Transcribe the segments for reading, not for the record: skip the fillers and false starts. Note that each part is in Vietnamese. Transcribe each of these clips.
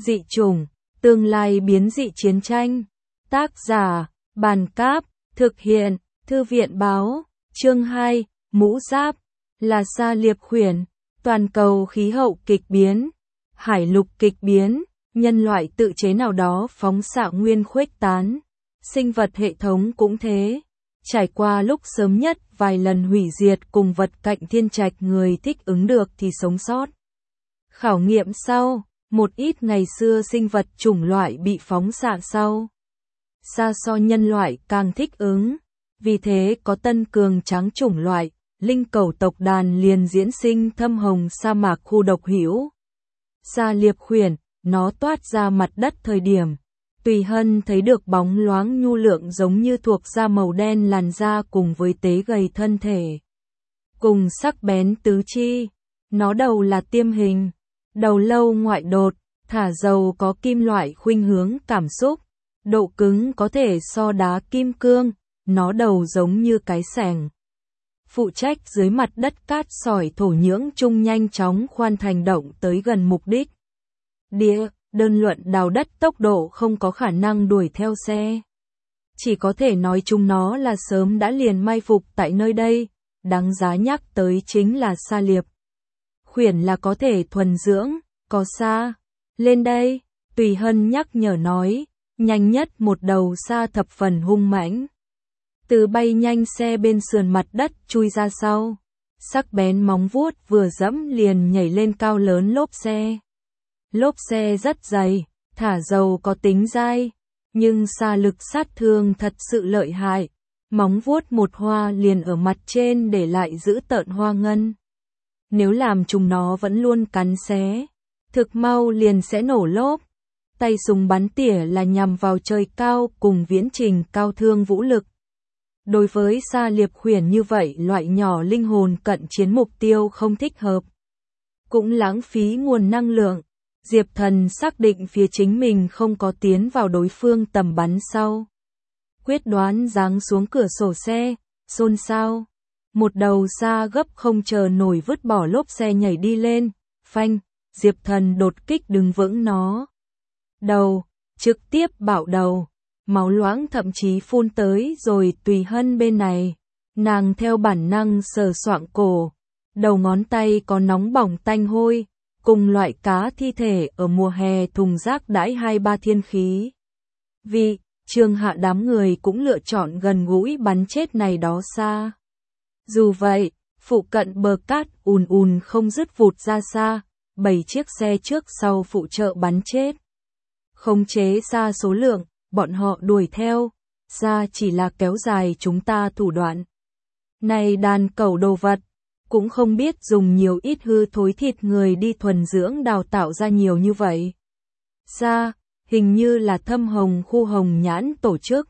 Dị chủng, tương lai biến dị chiến tranh. Tác giả, Bàn Cáp, thực hiện, Thư viện Báo, chương 2, Mũ Giáp, là Sa Liệp Khuyển, toàn cầu khí hậu kịch biến, hải lục kịch biến, nhân loại tự chế nào đó phóng xạ nguyên khuếch tán, sinh vật hệ thống cũng thế. Trải qua lúc sớm nhất vài lần hủy diệt cùng vật cạnh thiên trạch, người thích ứng được thì sống sót. Khảo nghiệm sau, một ít ngày xưa sinh vật chủng loại bị phóng xạ sau. Xa so nhân loại càng thích ứng, vì thế có tân cường tráng chủng loại, linh cẩu tộc đàn liền diễn sinh thâm hồng sa mạc khu độc hữu. Sa Liệp Khuyển, nó toát ra mặt đất thời điểm. Tùy Hân thấy được bóng loáng nhu lượng giống như thuộc da màu đen làn da cùng với tế gầy thân thể. Cùng sắc bén tứ chi, nó đầu là tiêm hình, đầu lâu ngoại đột, thả dầu có kim loại khuynh hướng cảm xúc, độ cứng có thể so đá kim cương, nó đầu giống như cái xẻng. Phụ trách dưới mặt đất cát sỏi thổ nhưỡng chung nhanh chóng khoan thành động tới gần mục đích. Đơn luận đào đất tốc độ không có khả năng đuổi theo xe. Chỉ có thể nói chung nó là sớm đã liền mai phục tại nơi đây, đáng giá nhắc tới chính là Sa Liệp Khuyển là có thể thuần dưỡng, có xa. Lên đây, Tùy Hân nhắc nhở nói, nhanh nhất một đầu xa thập phần hung mãnh. Từ bay nhanh xe bên sườn mặt đất chui ra sau, sắc bén móng vuốt vừa dẫm liền nhảy lên cao lớn lốp xe. Lốp xe rất dày, thả dầu có tính dai, nhưng xa lực sát thương thật sự lợi hại. Móng vuốt một hoa liền ở mặt trên để lại giữ tợn hoa ngân. Nếu làm chúng nó vẫn luôn cắn xé, thực mau liền sẽ nổ lốp. Tay súng bắn tỉa là nhằm vào trời cao cùng viễn trình cao thương vũ lực. Đối với Sa Liệp Khuyển như vậy loại nhỏ linh hồn cận chiến mục tiêu không thích hợp. Cũng lãng phí nguồn năng lượng. Diệp Thần xác định phía chính mình không có tiến vào đối phương tầm bắn sau. Quyết đoán giáng xuống cửa sổ xe, xôn xao. Một đầu xa gấp không chờ nổi vứt bỏ lốp xe nhảy đi lên, phanh, Diệp Thần đột kích đứng vững nó. Đầu, trực tiếp bạo đầu, máu loãng thậm chí phun tới rồi. Tùy Hân bên này, nàng theo bản năng sờ soạng cổ, đầu ngón tay có nóng bỏng tanh hôi. Cùng loại cá thi thể ở mùa hè thùng rác đãi 2-3 thiên khí. Vì, Trương Hạ đám người cũng lựa chọn gần gũi bắn chết này đó xa. Dù vậy, phụ cận bờ cát ùn không dứt vụt ra xa, 7 chiếc xe trước sau phụ trợ bắn chết. Khống chế xa số lượng, bọn họ đuổi theo, xa chỉ là kéo dài chúng ta thủ đoạn. Này đàn cẩu đồ vật! Cũng không biết dùng nhiều ít hư thối thịt người đi thuần dưỡng đào tạo ra nhiều như vậy. Xa, hình như là thâm hồng khu hồng nhãn tổ chức.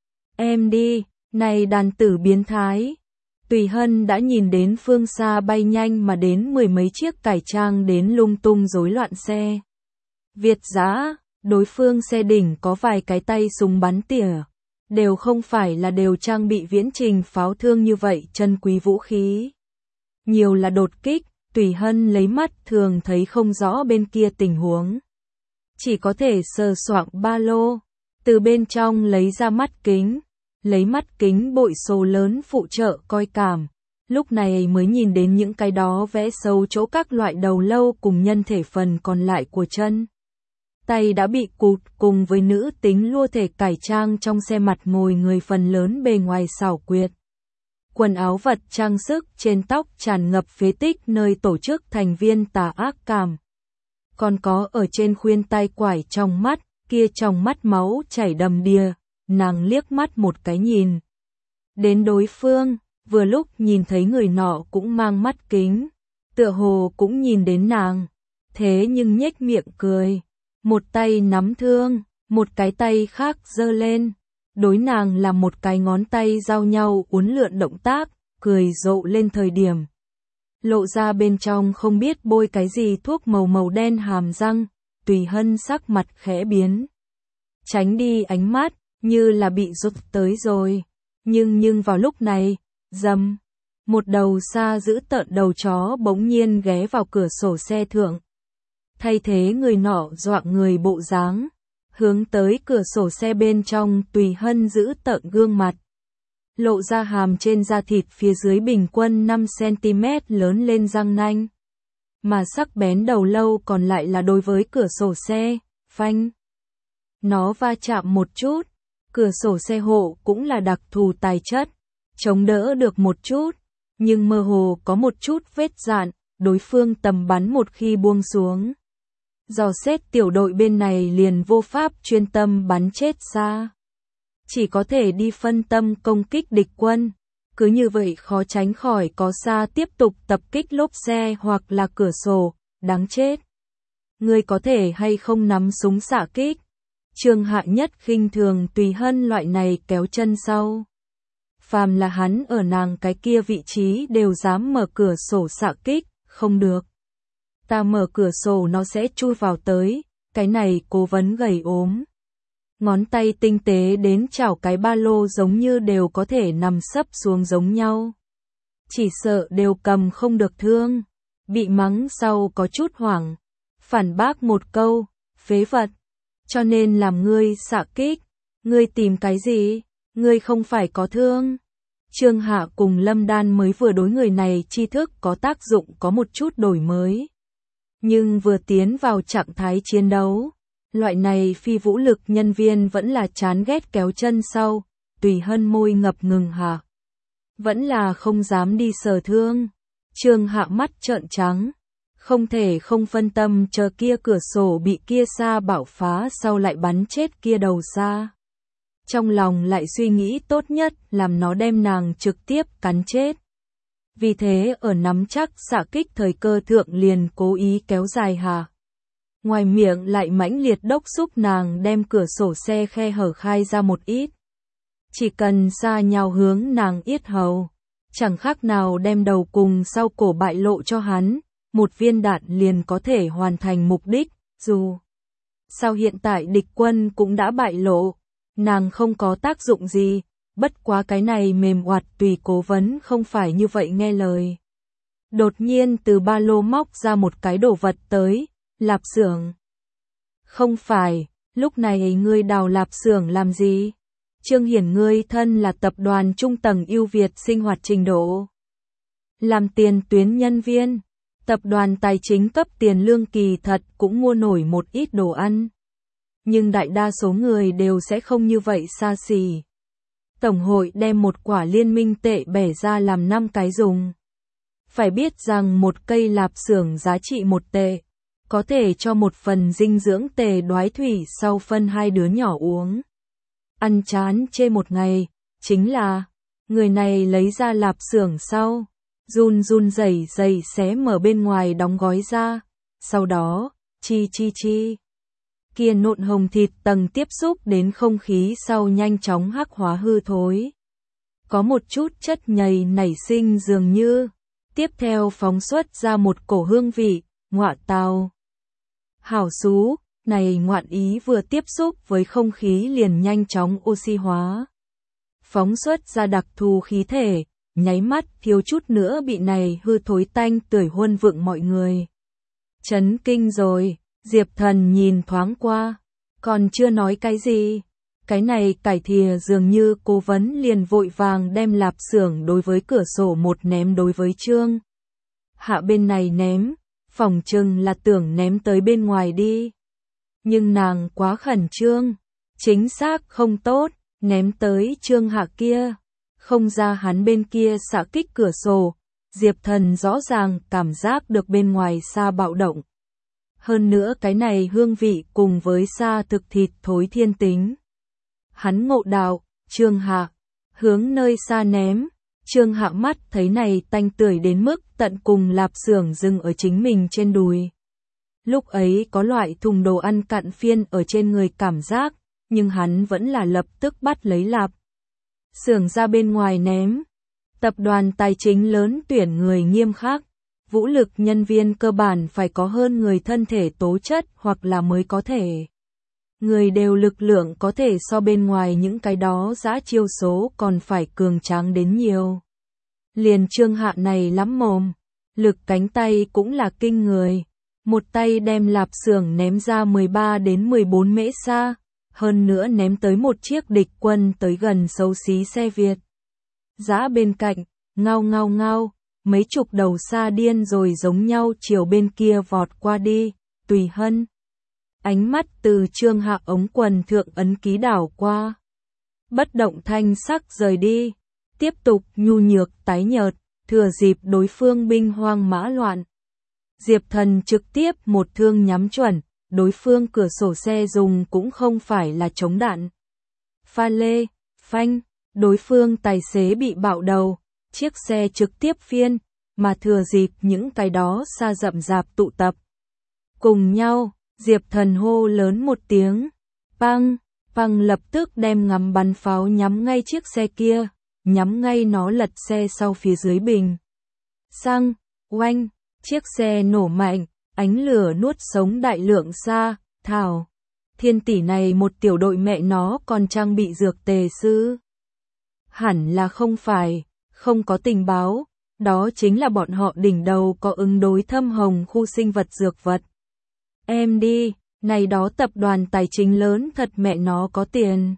Em đi, này đàn tử biến thái. Tùy Hân đã nhìn đến phương xa bay nhanh mà đến 10 mấy chiếc cải trang đến lung tung rối loạn xe. Việt dã, đối phương xe đỉnh có vài cái tay súng bắn tỉa. Đều không phải là đều trang bị viễn trình pháo thương như vậy chân quý vũ khí. Nhiều là đột kích, Tùy Hân lấy mắt thường thấy không rõ bên kia tình huống. Chỉ có thể sờ soạng ba lô, từ bên trong lấy ra mắt kính, lấy mắt kính bội số lớn phụ trợ coi cảm. Lúc này mới nhìn đến những cái đó vẽ sâu chỗ các loại đầu lâu cùng nhân thể phần còn lại của chân. Tay đã bị cụt cùng với nữ tính lua thể cải trang trong xe mặt ngồi người phần lớn bề ngoài xảo quyệt. Quần áo vật trang sức trên tóc tràn ngập phế tích nơi tổ chức thành viên tà ác cảm. Còn có ở trên khuyên tai quải trong mắt, kia trong mắt máu chảy đầm đìa, nàng liếc mắt một cái nhìn. Đến đối phương, vừa lúc nhìn thấy người nọ cũng mang mắt kính, tựa hồ cũng nhìn đến nàng. Thế nhưng nhếch miệng cười, một tay nắm thương, một cái tay khác giơ lên. Đối nàng là một cái ngón tay giao nhau uốn lượn động tác, cười rộ lên thời điểm. Lộ ra bên trong không biết bôi cái gì thuốc màu đen hàm răng, Tùy Hân sắc mặt khẽ biến. Tránh đi ánh mắt, như là bị rụt tới rồi. Nhưng vào lúc này, rầm, một đầu xa giữ tợn đầu chó bỗng nhiên ghé vào cửa sổ xe thượng. thay thế người nọ dọa người bộ dáng, hướng tới cửa sổ xe bên trong. Tùy Hân giữ tợn gương mặt, lộ ra hàm trên da thịt phía dưới bình quân 5 cm lớn lên răng nanh, mà sắc bén đầu lâu còn lại là đối với cửa sổ xe, phanh. Nó va chạm một chút, cửa sổ xe hộ cũng là đặc thù tài chất, chống đỡ được một chút, nhưng mơ hồ có một chút vết dạn, đối phương tầm bắn một khi buông xuống. Dò xét tiểu đội bên này liền vô pháp chuyên tâm bắn chết xa. Chỉ có thể đi phân tâm công kích địch quân. Cứ như vậy khó tránh khỏi có xa tiếp tục tập kích lốp xe hoặc là cửa sổ, đáng chết. Ngươi có thể hay không nắm súng xạ kích? Trương Hạ nhất khinh thường Tùy Hân loại này kéo chân sau. Phàm là hắn ở nàng cái kia vị trí đều dám mở cửa sổ xạ kích, không được. Ta mở cửa sổ nó sẽ chui vào tới, cái này Cố Vấn gầy ốm. Ngón tay tinh tế đến chảo cái ba lô giống như đều có thể nằm sấp xuống giống nhau. Chỉ sợ đều cầm không được thương. Bị mắng sau có chút hoảng. Phản bác một câu, phế vật. Cho nên làm ngươi xạ kích. Ngươi tìm cái gì? Ngươi không phải có thương. Trương Hạ cùng Lâm Đan mới vừa đối người này tri thức có tác dụng có một chút đổi mới. Nhưng vừa tiến vào trạng thái chiến đấu, loại này phi vũ lực nhân viên vẫn là chán ghét kéo chân sau. Tùy Hân môi ngập ngừng hạ. Vẫn là không dám đi sờ thương. Trương Hạ mắt trợn trắng. Không thể không phân tâm chờ kia cửa sổ bị kia xa bạo phá sau lại bắn chết kia đầu xa. Trong lòng lại suy nghĩ tốt nhất làm nó đem nàng trực tiếp cắn chết. Vì thế ở nắm chắc xạ kích thời cơ thượng liền cố ý kéo dài hạ. Ngoài miệng lại mãnh liệt đốc xúc nàng đem cửa sổ xe khe hở khai ra một ít. Chỉ cần xa nhào hướng nàng yết hầu, chẳng khác nào đem đầu cùng sau cổ bại lộ cho hắn, một viên đạn liền có thể hoàn thành mục đích, dù sao hiện tại địch quân cũng đã bại lộ, nàng không có tác dụng gì, bất quá cái này mềm oặt Tùy Cố Vấn không phải như vậy nghe lời. Đột nhiên từ ba lô móc ra một cái đồ vật tới, lạp xưởng. Không phải, lúc này ngươi đào lạp xưởng làm gì? Trương Hiển ngươi thân là tập đoàn trung tầng ưu việt sinh hoạt trình độ. Làm tiền tuyến nhân viên, tập đoàn tài chính cấp tiền lương kỳ thật cũng mua nổi một ít đồ ăn. Nhưng đại đa số người đều sẽ không như vậy xa xỉ. Tổng hội đem một quả liên minh tệ bẻ ra làm 5 cái dùng. Phải biết rằng một cây lạp xưởng giá trị 1 tệ. Có thể cho một phần dinh dưỡng tề đoái thủy sau phân 2 đứa nhỏ uống. Ăn chán chê một ngày, chính là, người này lấy ra lạp xưởng sau, run run rẩy rẩy xé mở bên ngoài đóng gói ra, sau đó, chi. Kia nộn hồng thịt tầng tiếp xúc đến không khí sau nhanh chóng hắc hóa hư thối. Có một chút chất nhầy nảy sinh dường như, tiếp theo phóng xuất ra một cổ hương vị, ngọa tào. Hảo xú, này ngoạn ý vừa tiếp xúc với không khí liền nhanh chóng oxy hóa. Phóng xuất ra đặc thù khí thể, nháy mắt thiếu chút nữa bị này hư thối tanh tưởi huân vượng mọi người. Chấn kinh rồi, Diệp Thần nhìn thoáng qua, còn chưa nói cái gì. Cái này cải thìa dường như Cố Vấn liền vội vàng đem lạp xưởng đối với cửa sổ một ném đối với Trương Hạ bên này ném. Phỏng chừng là tưởng ném tới bên ngoài đi. Nhưng nàng quá khẩn trương, chính xác không tốt, ném tới Trương Hạ kia, không ra hắn bên kia xạ kích cửa sổ. Diệp Thần rõ ràng cảm giác được bên ngoài xa bạo động. Hơn nữa cái này hương vị cùng với xa thực thịt thối thiên tính. Hắn ngộ đạo, Trương Hạ, hướng nơi xa ném. Trương Hạ mắt thấy này tanh tưởi đến mức tận cùng lạp xưởng dừng ở chính mình trên đùi. Lúc ấy có loại thùng đồ ăn cặn phiên ở trên người cảm giác, nhưng hắn vẫn là lập tức bắt lấy lạp xưởng ra bên ngoài ném. Tập đoàn tài chính lớn tuyển người nghiêm khắc, vũ lực nhân viên cơ bản phải có hơn người thân thể tố chất hoặc là mới có thể. Người đều lực lượng có thể so bên ngoài những cái đó dã chiêu số còn phải cường tráng đến nhiều. Liền Trương Hạ này lắm mồm, lực cánh tay cũng là kinh người. một tay đem lạp xưởng ném ra 13 đến 14 mễ xa, hơn nữa ném tới một chiếc địch quân tới gần xấu xí xe Việt. Dã bên cạnh, ngao ngao ngao, mấy chục đầu xa điên rồi giống nhau chiều bên kia vọt qua đi, Tùy Hân. Ánh mắt từ Trương Hạ ống quần thượng ấn ký đảo qua. Bất động thanh sắc rời đi, tiếp tục nhu nhược tái nhợt, thừa dịp đối phương binh hoang mã loạn. Diệp Thần trực tiếp một thương nhắm chuẩn, đối phương cửa sổ xe dùng cũng không phải là chống đạn. Pha lê, phanh, đối phương tài xế bị bạo đầu, chiếc xe trực tiếp phiên, mà thừa dịp những cái đó xa rậm rạp tụ tập. Cùng nhau, Diệp Thần hô lớn một tiếng, băng, băng lập tức đem ngắm bắn pháo nhắm ngay chiếc xe kia, nhắm ngay nó lật xe sau phía dưới bình. Xăng, oanh, chiếc xe nổ mạnh, ánh lửa nuốt sống đại lượng xa, thảo. Thiên tỷ này một tiểu đội mẹ nó còn trang bị dược tề sư. Hẳn là không phải, không có tình báo, đó chính là bọn họ đỉnh đầu có ứng đối thâm hồng khu sinh vật dược vật. Em đi, này đó tập đoàn tài chính lớn thật mẹ nó có tiền.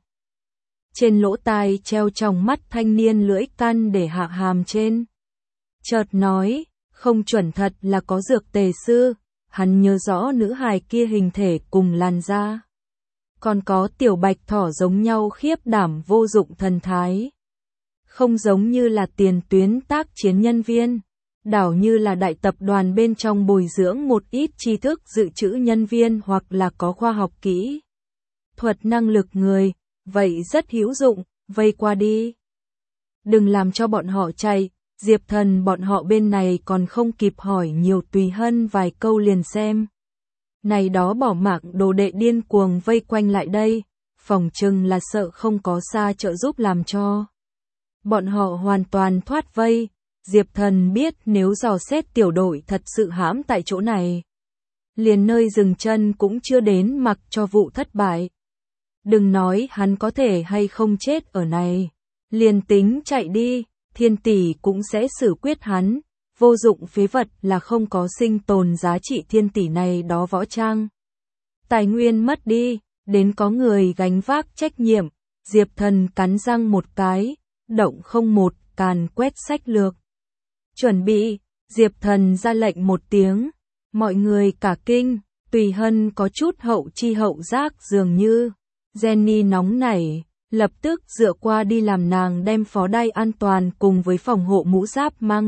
Trên lỗ tai treo trong mắt thanh niên lưỡi căn để hạ hàm trên. Chợt nói, không chuẩn thật là có dược tề sư, hắn nhớ rõ nữ hài kia hình thể cùng làn da. Còn có tiểu bạch thỏ giống nhau khiếp đảm vô dụng thần thái. Không giống như là tiền tuyến tác chiến nhân viên, đảo như là đại tập đoàn bên trong bồi dưỡng một ít tri thức dự trữ nhân viên hoặc là có khoa học kỹ thuật năng lực người, vậy rất hữu dụng, vây qua đi. Đừng làm cho bọn họ chạy, Diệp Thần bọn họ bên này còn không kịp hỏi nhiều Tùy Hân vài câu liền xem. Này đó bỏ mạng đồ đệ điên cuồng vây quanh lại đây, phỏng chừng là sợ không có xa trợ giúp làm cho. Bọn họ hoàn toàn thoát vây, Diệp Thần biết nếu dò xét tiểu đội thật sự hãm tại chỗ này. Liền nơi dừng chân cũng chưa đến mặc cho vụ thất bại. Đừng nói hắn có thể hay không chết ở này. Liền tính chạy đi, Thiên tỷ cũng sẽ xử quyết hắn. Vô dụng phế vật là không có sinh tồn giá trị Thiên tỷ này đó võ trang. Tài nguyên mất đi, đến có người gánh vác trách nhiệm. Diệp Thần cắn răng một cái, động không một, càn quét sách lược. Chuẩn bị, Diệp Thần ra lệnh một tiếng, mọi người cả kinh, Tùy Hân có chút hậu chi hậu giác dường như. Jenny nóng nảy, lập tức dựa qua đi làm nàng đem phó đai an toàn cùng với phòng hộ mũ giáp mang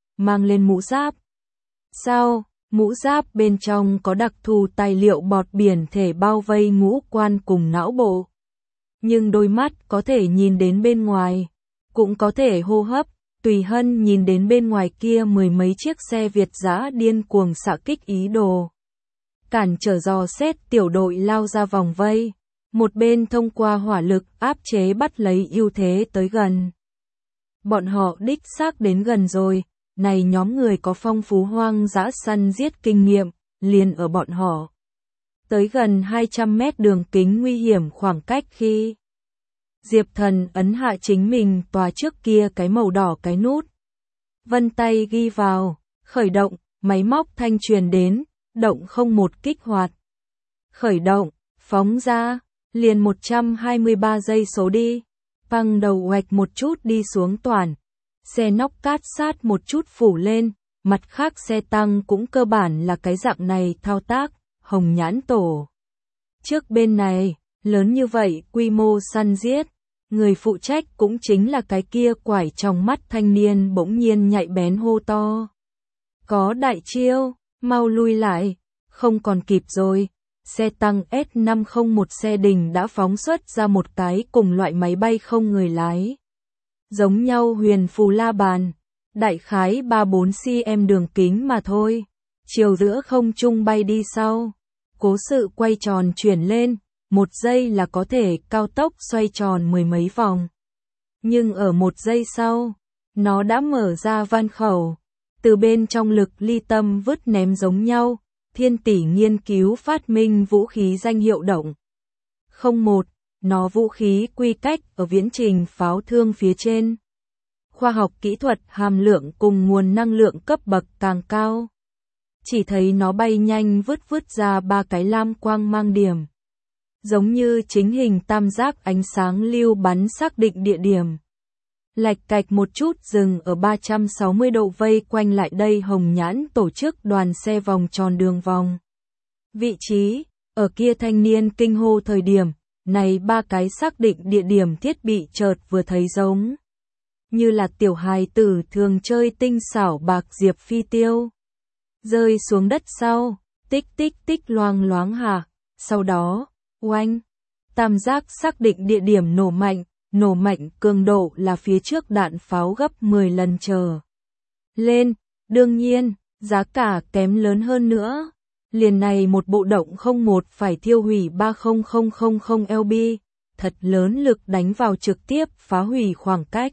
lên mũ giáp. Sao, mũ giáp bên trong có đặc thù tài liệu bọt biển thể bao vây ngũ quan cùng não bộ. Nhưng đôi mắt có thể nhìn đến bên ngoài, cũng có thể hô hấp. Tùy Hân nhìn đến bên ngoài kia mười mấy chiếc xe Việt dã điên cuồng xạ kích ý đồ. Cản trở dò xét tiểu đội lao ra vòng vây. Một bên thông qua hỏa lực áp chế bắt lấy ưu thế tới gần. Bọn họ đích xác đến gần rồi, này nhóm người có phong phú hoang dã săn giết kinh nghiệm, liền ở bọn họ. Tới gần 200 mét đường kính nguy hiểm khoảng cách khi Diệp Thần ấn hạ chính mình tòa trước kia cái màu đỏ cái nút. Vân tay ghi vào, khởi động, máy móc thanh truyền đến, động không một kích hoạt. Khởi động, phóng ra, liền 123 giây số đi. Băng đầu hoạch một chút đi xuống toàn. Xe nóc cát sát một chút phủ lên, mặt khác xe tăng cũng cơ bản là cái dạng này thao tác, hồng nhãn tổ. Trước bên này, lớn như vậy quy mô săn giết. Người phụ trách cũng chính là cái kia quải trong mắt thanh niên bỗng nhiên nhạy bén hô to. Có đại chiêu, mau lui lại, không còn kịp rồi. Xe tăng S501 xe đình đã phóng xuất ra một cái cùng loại máy bay không người lái. Giống nhau huyền phù la bàn, đại khái 3-4 cm đường kính mà thôi. Chiều giữa không trung bay đi sau. Cố sự quay tròn chuyển lên. 1 giây là có thể cao tốc xoay tròn mười mấy vòng. Nhưng ở 1 giây sau, nó đã mở ra van khẩu. Từ bên trong lực ly tâm vứt ném giống nhau, Thiên tỷ nghiên cứu phát minh vũ khí danh hiệu động. 01, nó vũ khí quy cách ở viễn trình pháo thương phía trên. Khoa học kỹ thuật hàm lượng cùng nguồn năng lượng cấp bậc càng cao. chỉ thấy nó bay nhanh vứt ra 3 cái lam quang mang điểm. Giống như chính hình tam giác ánh sáng lưu bắn xác định địa điểm. Lạch cạch một chút dừng ở 360 độ vây quanh lại đây Hồng Nhãn tổ chức đoàn xe vòng tròn đường vòng. Vị trí, ở kia thanh niên kinh hô thời điểm, này 3 cái xác định địa điểm thiết bị chợt vừa thấy giống. Như là tiểu hài tử thường chơi tinh xảo bạc diệp phi tiêu. Rơi xuống đất sau, tích tích tích loang loáng hả, sau đó, oanh, tam giác xác định địa điểm nổ mạnh cường độ là phía trước đạn pháo gấp 10 lần trở lên, đương nhiên, giá cả kém lớn hơn nữa. Liền này một bộ động 01 phải thiêu hủy 30.000 lb, thật lớn lực đánh vào trực tiếp phá hủy khoảng cách.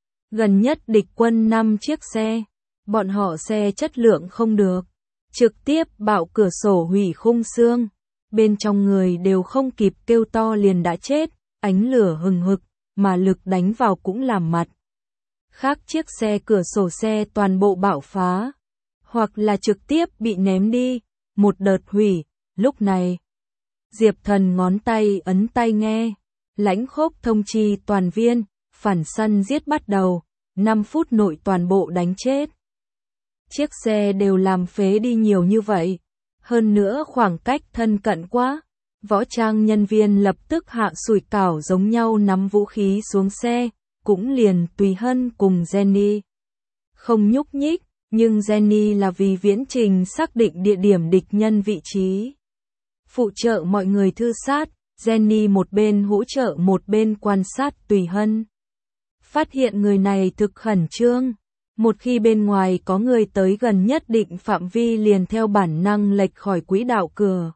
Gần nhất địch quân 5 chiếc xe, bọn họ xe chất lượng không được, trực tiếp bạo cửa sổ hủy khung xương, bên trong người đều không kịp kêu to liền đã chết, ánh lửa hừng hực, mà lực đánh vào cũng làm mặt. Khác chiếc xe cửa sổ xe toàn bộ bạo phá, hoặc là trực tiếp bị ném đi, một đợt hủy, lúc này. Diệp Thần ngón tay ấn tay nghe, lãnh khốc thông chi toàn viên, phản săn giết bắt đầu, 5 phút nội toàn bộ đánh chết. Chiếc xe đều làm phế đi nhiều như vậy, hơn nữa khoảng cách thân cận quá. Võ trang nhân viên lập tức hạ sủi cảo giống nhau nắm vũ khí xuống xe, cũng liền Tùy Hân cùng Jenny. Không nhúc nhích, nhưng Jenny là vì viễn trình xác định địa điểm địch nhân vị trí. Phụ trợ mọi người thư sát, Jenny một bên hỗ trợ một bên quan sát Tùy Hân. Phát hiện người này thực khẩn trương, một khi bên ngoài có người tới gần nhất định phạm vi liền theo bản năng lệch khỏi quỹ đạo cửa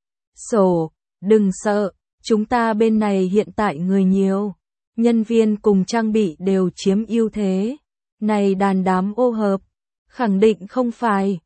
sổ. Đừng sợ, chúng ta bên này hiện tại người nhiều, nhân viên cùng trang bị đều chiếm ưu thế. Này đàn đám ô hợp, khẳng định không phải.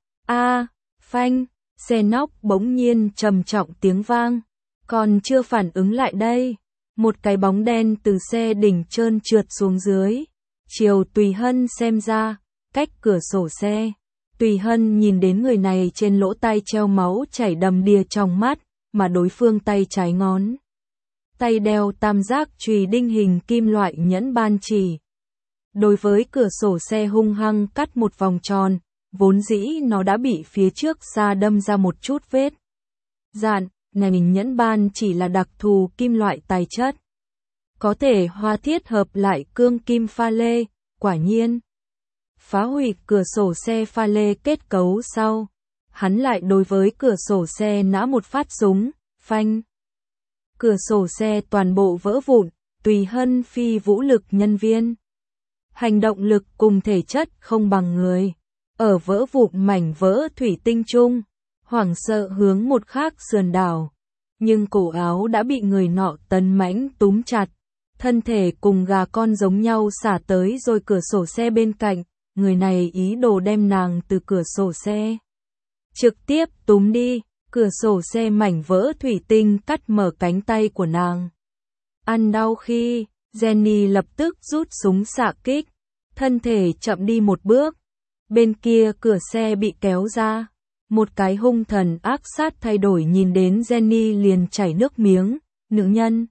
Phanh, xe nóc bỗng nhiên trầm trọng tiếng vang, còn chưa phản ứng lại đây, một cái bóng đen từ xe đỉnh trơn trượt xuống dưới, chiều Tùy Hân xem ra, cách cửa sổ xe. Tùy Hân nhìn đến người này trên lỗ tai treo máu chảy đầm đìa trong mắt, mà đối phương tay trái ngón tay đeo tam giác chùy đinh hình kim loại nhẫn ban chỉ. Đối với cửa sổ xe hung hăng cắt một vòng tròn, vốn dĩ nó đã bị phía trước xa đâm ra một chút vết dạn, này nhẫn ban chỉ là đặc thù kim loại tài chất, có thể hòa thiết hợp lại cương kim pha lê, quả nhiên. Phá hủy cửa sổ xe pha lê kết cấu sau. Hắn lại đối với cửa sổ xe nã một phát súng, phanh. Cửa sổ xe toàn bộ vỡ vụn, Tùy Hân phi vũ lực nhân viên. Hành động lực cùng thể chất không bằng người. Ở vỡ vụn mảnh vỡ thủy tinh chung, hoảng sợ hướng một khác sườn đảo. Nhưng cổ áo đã bị người nọ tấn mãnh túm chặt. Thân thể cùng gà con giống nhau xả tới rồi cửa sổ xe bên cạnh. Người này ý đồ đem nàng từ cửa sổ xe trực tiếp túm đi, cửa sổ xe mảnh vỡ thủy tinh cắt mở cánh tay của nàng. Ăn đau khi, Jenny lập tức rút súng xạ kích, thân thể chậm đi một bước. Bên kia cửa xe bị kéo ra, một cái hung thần ác sát thay đổi nhìn đến Jenny liền chảy nước miếng, nữ nhân.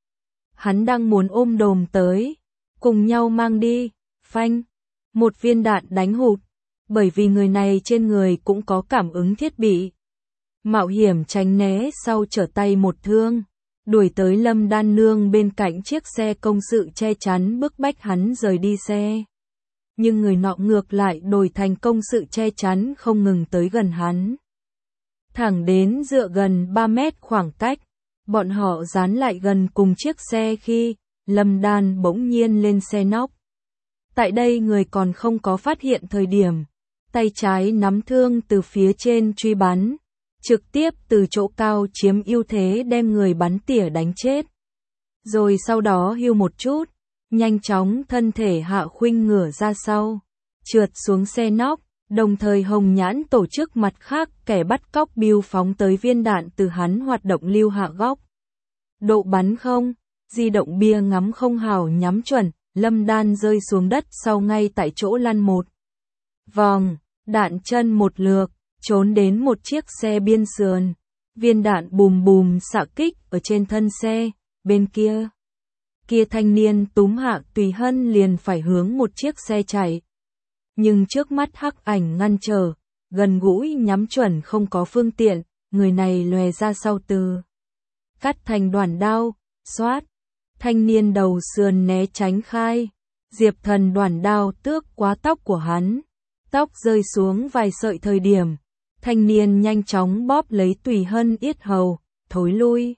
Hắn đang muốn ôm đồm tới, cùng nhau mang đi, phanh, một viên đạn đánh hụt. Bởi vì người này trên người cũng có cảm ứng thiết bị. Mạo hiểm tránh né sau trở tay một thương, đuổi tới Lâm Đan Nương bên cạnh chiếc xe công sự che chắn bức bách hắn rời đi xe. Nhưng người nọ ngược lại đổi thành công sự che chắn không ngừng tới gần hắn. Thẳng đến dựa gần 3 mét khoảng cách, bọn họ dán lại gần cùng chiếc xe khi Lâm Đan bỗng nhiên lên xe nóc. Tại đây người còn không có phát hiện thời điểm, tay trái nắm thương từ phía trên truy bắn, trực tiếp từ chỗ cao chiếm ưu thế đem người bắn tỉa đánh chết. Rồi sau đó hưu một chút, nhanh chóng thân thể hạ khuynh ngửa ra sau, trượt xuống xe nóc, đồng thời Hồng Nhãn tổ chức mặt khác kẻ bắt cóc biêu phóng tới viên đạn từ hắn hoạt động lưu hạ góc. Độ bắn không, di động bia ngắm không hào nhắm chuẩn, Lâm Đan rơi xuống đất sau ngay tại chỗ lăn một vòng, đạn chân một lượt, trốn đến một chiếc xe biên sườn. Viên đạn bùm bùm xạ kích ở trên thân xe, bên kia. Kia thanh niên túm Hạ Tùy Hân liền phải hướng một chiếc xe chạy. Nhưng trước mắt hắc ảnh ngăn trở, gần gũi nhắm chuẩn không có phương tiện, người này lòe ra sau từ. Cắt thành đoạn đao, xoát. Thanh niên đầu sườn né tránh khai. Diệp Thần đoạn đao tước quá tóc của hắn. Tóc rơi xuống vài sợi thời điểm. Thanh niên nhanh chóng bóp lấy Tùy Hân yết hầu, thối lui.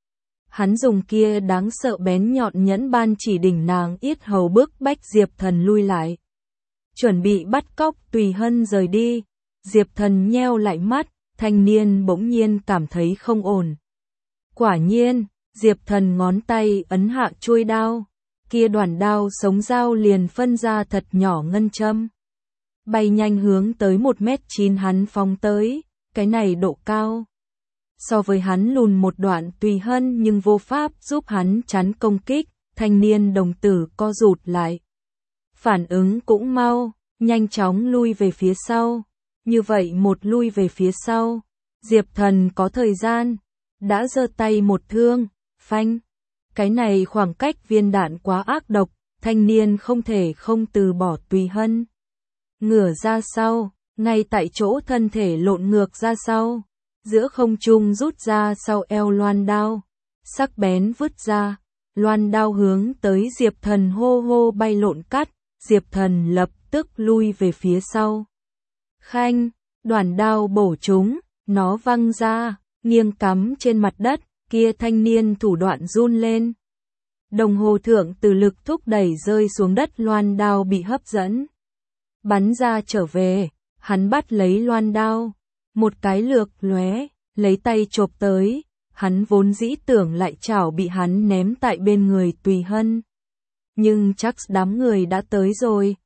Hắn dùng kia đáng sợ bén nhọn nhẫn ban chỉ đỉnh nàng yết hầu bức bách Diệp Thần lui lại. Chuẩn bị bắt cóc Tùy Hân rời đi. Diệp Thần nheo lại mắt, thanh niên bỗng nhiên cảm thấy không ổn. Quả nhiên, Diệp Thần ngón tay ấn hạ chuôi đao. Kia đoạn đao sống dao liền phân ra thật nhỏ ngân châm. Bay nhanh hướng tới 1m9 hắn phóng tới, cái này độ cao. So với hắn lùn một đoạn Tùy Hân nhưng vô pháp giúp hắn chắn công kích, thanh niên đồng tử co rụt lại. Phản ứng cũng mau, nhanh chóng lui về phía sau. Như vậy một lui về phía sau, Diệp Thần có thời gian, đã giơ tay một thương, phanh. Cái này khoảng cách viên đạn quá ác độc, thanh niên không thể không từ bỏ Tùy Hân. Ngửa ra sau, ngay tại chỗ thân thể lộn ngược ra sau, giữa không trung rút ra sau eo loan đao, sắc bén vứt ra, loan đao hướng tới Diệp Thần hô hô bay lộn cắt, Diệp Thần lập tức lui về phía sau. Khanh, đoạn đao bổ trúng, nó văng ra, nghiêng cắm trên mặt đất, kia thanh niên thủ đoạn run lên. Đồng hồ thượng từ lực thúc đẩy rơi xuống đất, loan đao bị hấp dẫn. Bắn ra trở về, hắn bắt lấy loan đao, một cái lược lóe, lấy tay chộp tới, hắn vốn dĩ tưởng lại chảo bị hắn ném tại bên người Tùy Hân. Nhưng chắc đám người đã tới rồi,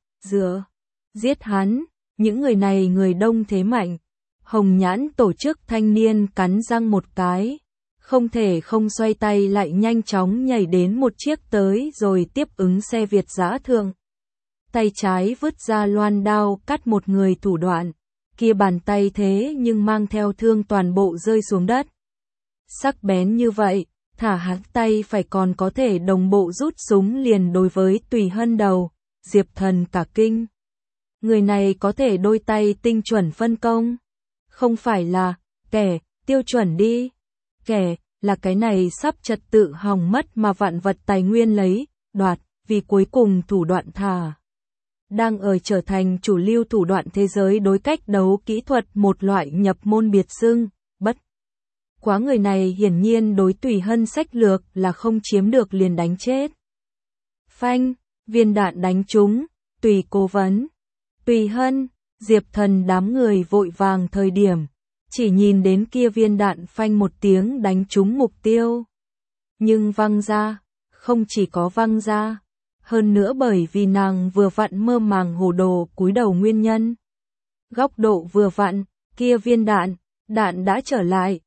giết hắn, những người này người đông thế mạnh. Hồng Nhãn tổ chức thanh niên cắn răng một cái, không thể không xoay tay lại nhanh chóng nhảy đến một chiếc tới rồi tiếp ứng xe Việt dã thượng. Tay trái vứt ra loan đao cắt một người thủ đoạn, kia bàn tay thế nhưng mang theo thương toàn bộ rơi xuống đất. Sắc bén như vậy, thả hắn tay phải còn có thể đồng bộ rút súng liền đối với Tùy Hân đầu, Diệp Thần cả kinh. Người này có thể đôi tay tinh chuẩn phân công, không phải là kẻ tiêu chuẩn đi, kẻ là cái này sắp trật tự hỏng mất mà vạn vật tài nguyên lấy, đoạt, vì cuối cùng thủ đoạn thả. Đang ở trở thành chủ lưu thủ đoạn thế giới đối cách đấu kỹ thuật một loại nhập môn biệt xưng, bất quá người này hiển nhiên đối Tùy Hân sách lược là không chiếm được liền đánh chết. Phanh, viên đạn đánh trúng, Tùy cố vấn, Tùy Hân, Diệp Thần đám người vội vàng thời điểm, chỉ nhìn đến kia viên đạn phanh một tiếng đánh trúng mục tiêu. Nhưng văng ra, không chỉ có văng ra, hơn nữa bởi vì nàng vừa vặn mơ màng hồ đồ cúi đầu nguyên nhân. Góc độ vừa vặn, kia viên đạn đã trở lại,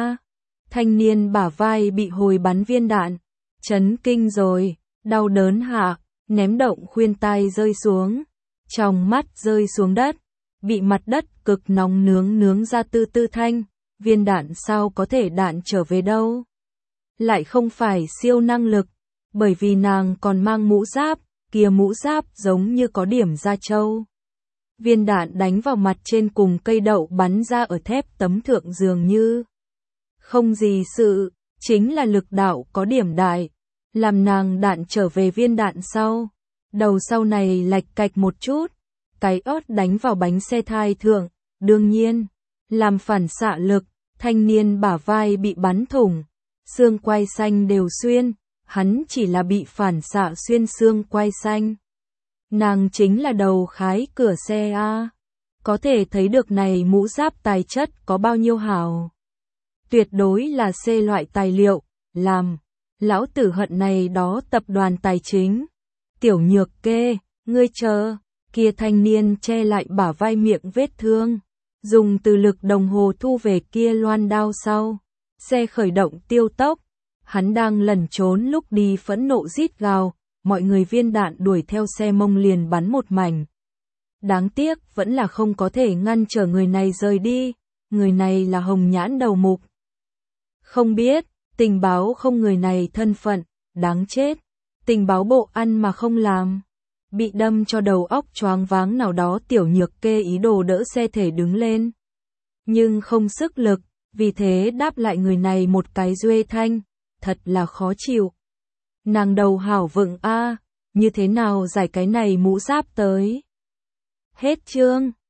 thanh niên bả vai bị hồi bắn viên đạn, chấn kinh rồi, đau đớn hạ, ném động khuyên tai rơi xuống, trong mắt rơi xuống đất, bị mặt đất cực nóng nướng ra tư tư thanh, viên đạn sao có thể đạn trở về đâu. Lại không phải siêu năng lực, bởi vì nàng còn mang mũ giáp, kia mũ giáp giống như có điểm da trâu. Viên đạn đánh vào mặt trên cùng cây đậu bắn ra ở thép tấm thượng dường như. Không gì sự, chính là lực đạo có điểm đại, làm nàng đạn trở về viên đạn sau. Đầu sau này lạch cạch một chút, cái ớt đánh vào bánh xe thai thượng, đương nhiên, làm phản xạ lực, thanh niên bả vai bị bắn thủng, xương quai xanh đều xuyên, hắn chỉ là bị phản xạ xuyên xương quai xanh. Nàng chính là đầu khái cửa xe a. Có thể thấy được này mũ giáp tài chất có bao nhiêu hảo. Tuyệt đối là C loại tài liệu, làm. Lão tử hận này đó tập đoàn tài chính. Tiểu Nhược Kê, ngươi chờ, kia thanh niên che lại bả vai miệng vết thương. Dùng từ lực đồng hồ thu về kia loan đao sau. Xe khởi động tiêu tốc. Hắn đang lẩn trốn lúc đi phẫn nộ rít gào, mọi người viên đạn đuổi theo xe mông liền bắn một mảnh. đáng tiếc vẫn là không có thể ngăn trở người này rời đi, người này là Hồng Nhãn đầu mục. Không biết, tình báo không người này thân phận, đáng chết, tình báo bộ ăn mà không làm. Bị đâm cho đầu óc choáng váng nào đó Tiểu Nhược Kê ý đồ đỡ xe thể đứng lên. Nhưng không sức lực, vì thế đáp lại người này một cái duê thanh, thật là khó chịu. Nàng đầu hảo vựng a, như thế nào giải cái này mũ giáp tới. Hết chương.